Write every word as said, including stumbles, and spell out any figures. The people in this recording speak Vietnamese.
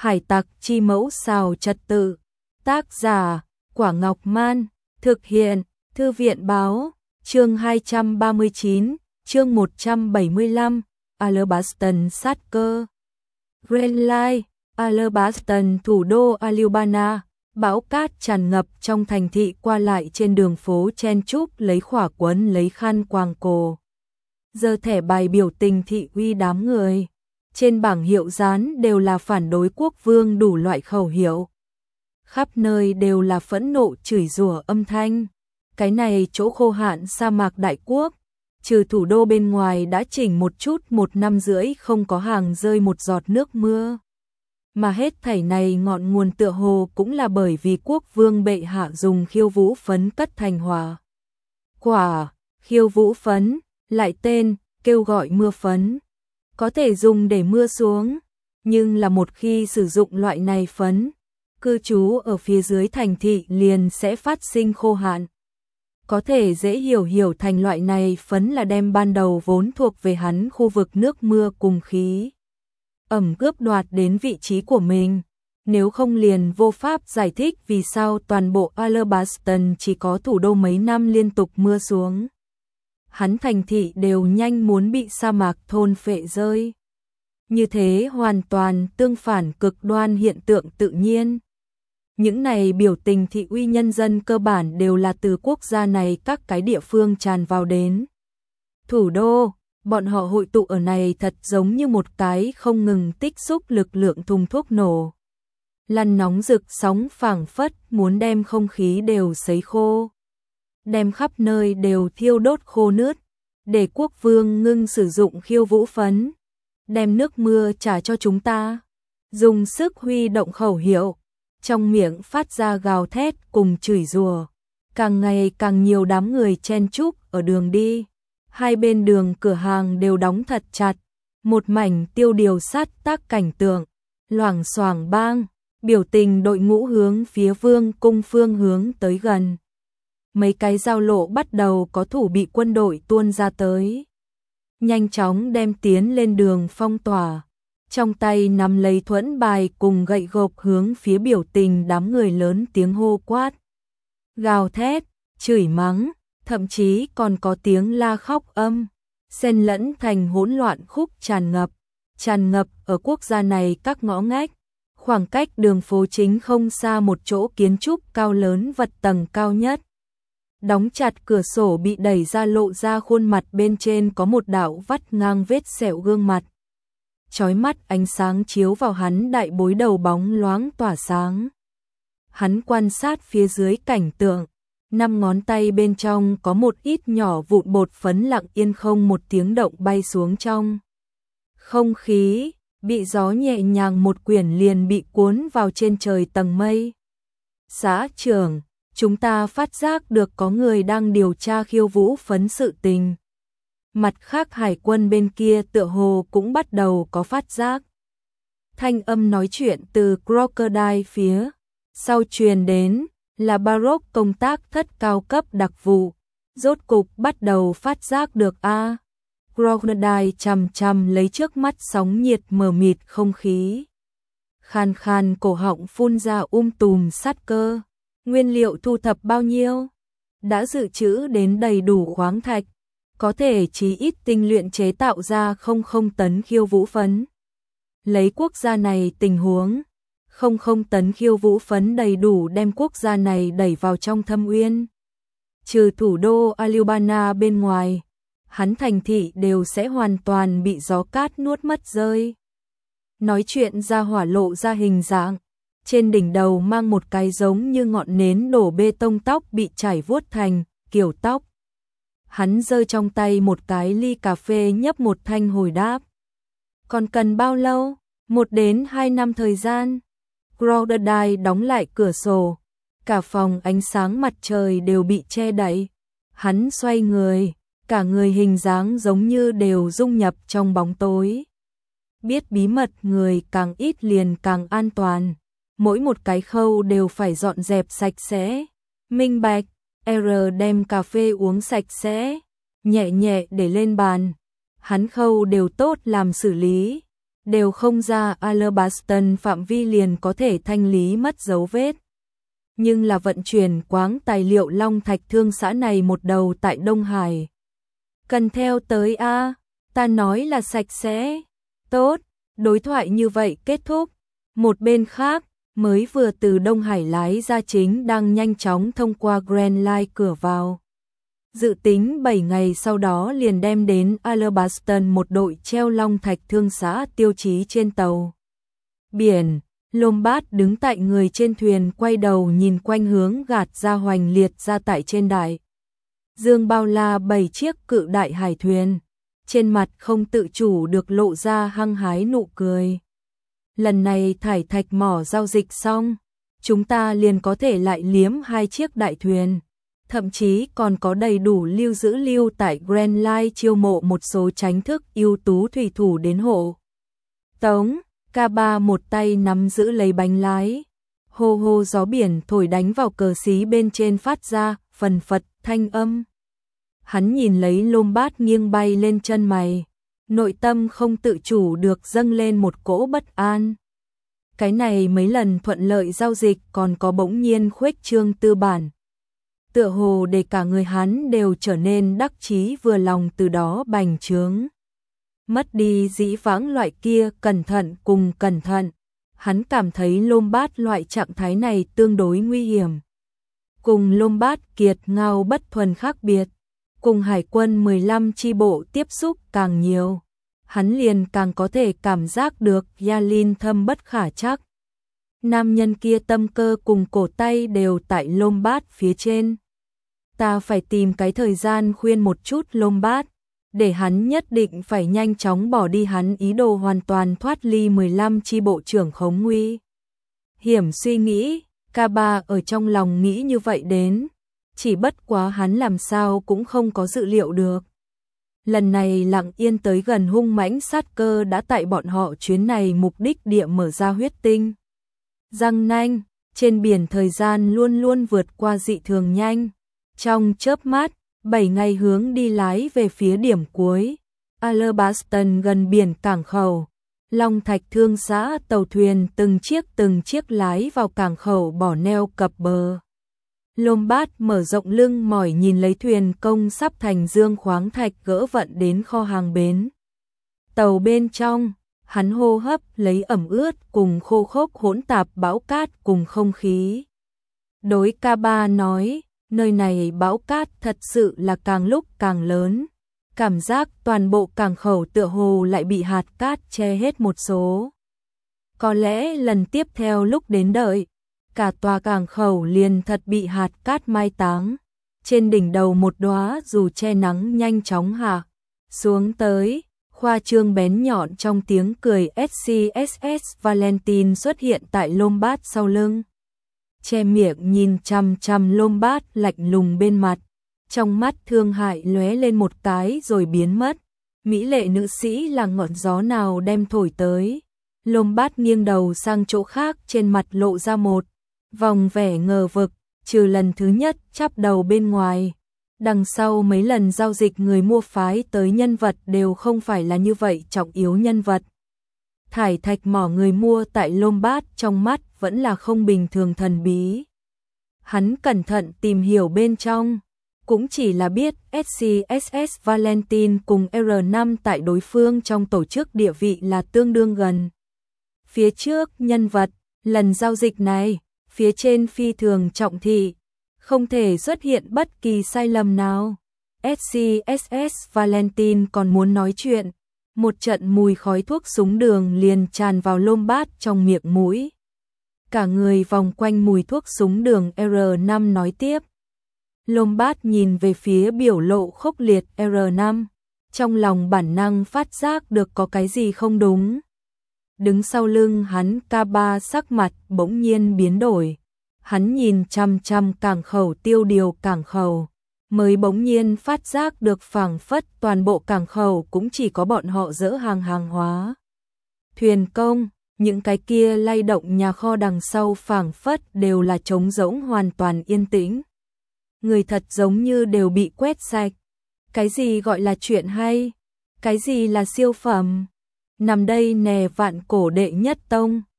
Hải tặc chi mẫu xào trật tự. Tác giả, Quả Ngọc Man. Thực hiện, Thư viện Báo. Chương hai trăm ba mươi chín, chương một trăm bảy mươi lăm, Alabastan sát cơ. Renly, Alabastan, thủ đô Alabama. Bão cát tràn ngập trong thành thị, qua lại trên đường phố chen chúc lấy khỏa quấn lấy khăn quàng cổ. Giơ thẻ bài biểu tình thị uy đám người. Trên bảng hiệu dán đều là phản đối quốc vương đủ loại khẩu hiệu. Khắp nơi đều là phẫn nộ chửi rủa âm thanh. Cái này chỗ khô hạn sa mạc đại quốc, trừ thủ đô bên ngoài đã chỉnh một chút một năm rưỡi không có hàng rơi một giọt nước mưa. Mà hết thảy này ngọn nguồn tựa hồ cũng là bởi vì quốc vương bệ hạ dùng khiêu vũ phấn cất thành hòa quả. Khiêu vũ phấn, lại tên, kêu gọi mưa phấn. Có thể dùng để mưa xuống, nhưng là một khi sử dụng loại này phấn, cư trú ở phía dưới thành thị liền sẽ phát sinh khô hạn. Có thể dễ hiểu hiểu thành loại này phấn là đem ban đầu vốn thuộc về hắn khu vực nước mưa cùng khí ẩm cướp đoạt đến vị trí của mình. Nếu không liền vô pháp giải thích vì sao toàn bộ Alabastan chỉ có thủ đô mấy năm liên tục mưa xuống. Hắn thành thị đều nhanh muốn bị sa mạc thôn phệ rơi. Như thế hoàn toàn tương phản cực đoan hiện tượng tự nhiên. Những này biểu tình thị uy nhân dân cơ bản đều là từ quốc gia này các cái địa phương tràn vào đến thủ đô, bọn họ hội tụ ở này thật giống như một cái không ngừng tích xúc lực lượng thùng thuốc nổ. Lăn nóng rực sóng phảng phất muốn đem không khí đều sấy khô, đem khắp nơi đều thiêu đốt khô nướt, để quốc vương ngưng sử dụng khiêu vũ phấn, đem nước mưa trả cho chúng ta. Dùng sức huy động khẩu hiệu, trong miệng phát ra gào thét cùng chửi rủa. Càng ngày càng nhiều đám người chen chúc ở đường đi. Hai bên đường cửa hàng đều đóng thật chặt. Một mảnh tiêu điều sát tác cảnh tượng. Loảng xoảng bang, biểu tình đội ngũ hướng phía vương cung phương hướng tới gần. Mấy cái giao lộ bắt đầu có thủ bị quân đội tuôn ra tới. Nhanh chóng đem tiến lên đường phong tỏa. Trong tay nắm lấy thuẫn bài cùng gậy gộc hướng phía biểu tình đám người lớn tiếng hô quát. Gào thét, chửi mắng, thậm chí còn có tiếng la khóc âm, xen lẫn thành hỗn loạn khúc tràn ngập, tràn ngập ở quốc gia này các ngõ ngách. Khoảng cách đường phố chính không xa một chỗ kiến trúc cao lớn vật tầng cao nhất. Đóng chặt cửa sổ bị đẩy ra, lộ ra khuôn mặt bên trên có một đạo vắt ngang vết sẹo gương mặt. Chói mắt ánh sáng chiếu vào hắn đại bối đầu bóng loáng tỏa sáng. Hắn quan sát phía dưới cảnh tượng, năm ngón tay bên trong có một ít nhỏ vụn bột phấn lặng yên không một tiếng động bay xuống trong không khí, bị gió nhẹ nhàng một quyển liền bị cuốn vào trên trời tầng mây. Xã trưởng, chúng ta phát giác được có người đang điều tra khiêu vũ phấn sự tình. Mặt khác hải quân bên kia tựa hồ cũng bắt đầu có phát giác. Thanh âm nói chuyện từ Crocodile phía sau truyền đến là Baroque công tác thất cao cấp đặc vụ. Rốt cục bắt đầu phát giác được a. À. Crocodile chằm chằm lấy trước mắt sóng nhiệt mờ mịt không khí. Khan khan cổ họng phun ra um tùm sát cơ. Nguyên liệu thu thập bao nhiêu? Đã dự trữ đến đầy đủ khoáng thạch. Có thể chí ít tinh luyện chế tạo ra không không tấn khiêu vũ phấn. Lấy quốc gia này tình huống, không không tấn khiêu vũ phấn đầy đủ đem quốc gia này đẩy vào trong thâm uyên. Trừ thủ đô Alabama bên ngoài, hắn thành thị đều sẽ hoàn toàn bị gió cát nuốt mất rơi. Nói chuyện ra hỏa lộ ra hình dạng, trên đỉnh đầu mang một cái giống như ngọn nến đổ bê tông tóc bị chảy vuốt thành kiểu tóc. Hắn giơ trong tay một cái ly cà phê nhấp một thanh hồi đáp. Còn cần bao lâu? Một đến hai năm thời gian. Crocodile đóng lại cửa sổ. Cả phòng ánh sáng mặt trời đều bị che đậy. Hắn xoay người, cả người hình dáng giống như đều dung nhập trong bóng tối. Biết bí mật người càng ít liền càng an toàn. Mỗi một cái khâu đều phải dọn dẹp sạch sẽ. Minh bạch. R đem cà phê uống sạch sẽ, nhẹ nhẹ để lên bàn. Hắn khâu đều tốt làm xử lý. đều không ra Alabaston phạm vi liền có thể thanh lý mất dấu vết. Nhưng là vận chuyển quáng tài liệu long thạch thương xã này một đầu tại Đông Hải. Cần theo tới a, ta nói là sạch sẽ. Tốt, đối thoại như vậy kết thúc. Một bên khác, mới vừa từ Đông Hải lái ra chính đang nhanh chóng thông qua Grand Line cửa vào. Dự tính bảy ngày sau đó liền đem đến Alabaston một đội treo long thạch thương xã tiêu chí trên tàu biển. Lombard đứng tại người trên thuyền quay đầu nhìn quanh hướng gạt ra hoành liệt ra tại trên đại dương bao la bảy chiếc cự đại hải thuyền. Trên mặt không tự chủ được lộ ra hăng hái nụ cười. Lần này thải thạch mỏ giao dịch xong, chúng ta liền có thể lại liếm hai chiếc đại thuyền. Thậm chí còn có đầy đủ lưu giữ lưu tại Grand Line chiêu mộ một số tránh thức ưu tú thủy thủ đến hộ tống. Ca ba một tay nắm giữ lấy bánh lái. Hô hô gió biển thổi đánh vào cờ xí bên trên phát ra phần phật thanh âm. Hắn nhìn lấy Lombard nghiêng bay lên chân mày. Nội tâm không tự chủ được dâng lên một cỗ bất an. Cái này mấy lần thuận lợi giao dịch còn có bỗng nhiên khuếch trương tư bản. Tựa hồ để cả người hắn đều trở nên đắc chí vừa lòng từ đó bành trướng. Mất đi dĩ vãng loại kia cẩn thận cùng cẩn thận. Hắn cảm thấy Lombard loại trạng thái này tương đối nguy hiểm. Cùng Lombard kiệt ngao bất thuần khác biệt. Cùng hải quân mười lăm chi bộ tiếp xúc càng nhiều. Hắn liền càng có thể cảm giác được Yalin thâm bất khả trắc. Nam nhân kia tâm cơ cùng cổ tay đều tại Lombard phía trên. Ta phải tìm cái thời gian khuyên một chút Lombard, để hắn nhất định phải nhanh chóng bỏ đi hắn ý đồ hoàn toàn thoát ly mười lăm chi bộ trưởng khống nguy. Hiểm suy nghĩ, Ca ba ở trong lòng nghĩ như vậy đến, chỉ bất quá hắn làm sao cũng không có dự liệu được. Lần này lặng yên tới gần hung mãnh sát cơ đã tại bọn họ chuyến này mục đích địa mở ra huyết tinh. Răng nanh, trên biển thời gian luôn luôn vượt qua dị thường nhanh. Trong chớp mắt, bảy ngày hướng đi lái về phía điểm cuối. Alabaston gần biển cảng khẩu. Long thạch thương xã tàu thuyền từng chiếc từng chiếc lái vào cảng khẩu bỏ neo cập bờ. Lombard mở rộng lưng mỏi nhìn lấy thuyền công sắp thành dương khoáng thạch gỡ vận đến kho hàng bến. Tàu bên trong, hắn hô hấp lấy ẩm ướt cùng khô khốc hỗn tạp bão cát cùng không khí. Đối Ca ba nói, nơi này bão cát thật sự là càng lúc càng lớn. Cảm giác toàn bộ cảng khẩu tựa hồ lại bị hạt cát che hết một số. Có lẽ lần tiếp theo lúc đến đợi, cả tòa cảng khẩu liền thật bị hạt cát mai táng. Trên đỉnh đầu một đóa dù che nắng nhanh chóng hạ xuống tới, khoa trương bén nhọn trong tiếng cười ét xê ét ét Valentine xuất hiện tại Lombard sau lưng. Che miệng nhìn chằm chằm Lombard lạnh lùng bên mặt, trong mắt thương hại lóe lên một cái rồi biến mất. Mỹ lệ nữ sĩ là ngọn gió nào đem thổi tới. Lombard nghiêng đầu sang chỗ khác, trên mặt lộ ra một vòng vẻ ngờ vực, trừ lần thứ nhất chắp đầu bên ngoài. Đằng sau mấy lần giao dịch người mua phái tới nhân vật đều không phải là như vậy trọng yếu nhân vật. Thải thạch mỏ người mua tại Lombard trong mắt vẫn là không bình thường thần bí. Hắn cẩn thận tìm hiểu bên trong, cũng chỉ là biết ét xê ét ét Valentine cùng R năm tại đối phương trong tổ chức địa vị là tương đương gần. Phía trước nhân vật, lần giao dịch này, phía trên phi thường trọng thị, không thể xuất hiện bất kỳ sai lầm nào. ét xê ét ét Valentine còn muốn nói chuyện, một trận mùi khói thuốc súng đường liền tràn vào Lombard trong miệng mũi. Cả người vòng quanh mùi thuốc súng đường. R năm nói tiếp. Lombard nhìn về phía biểu lộ khốc liệt R năm, trong lòng bản năng phát giác được có cái gì không đúng. Đứng sau lưng hắn Ca ba sắc mặt bỗng nhiên biến đổi. Hắn nhìn chăm chăm cảng khẩu tiêu điều cảng khẩu, mới bỗng nhiên phát giác được phảng phất toàn bộ cảng khẩu cũng chỉ có bọn họ dỡ hàng hàng hóa. Thuyền công, những cái kia lay động nhà kho đằng sau phảng phất đều là trống rỗng hoàn toàn yên tĩnh. Người thật giống như đều bị quét sạch. Cái gì gọi là chuyện hay? Cái gì là siêu phẩm? nằm đây nè vạn cổ đệ nhất tông.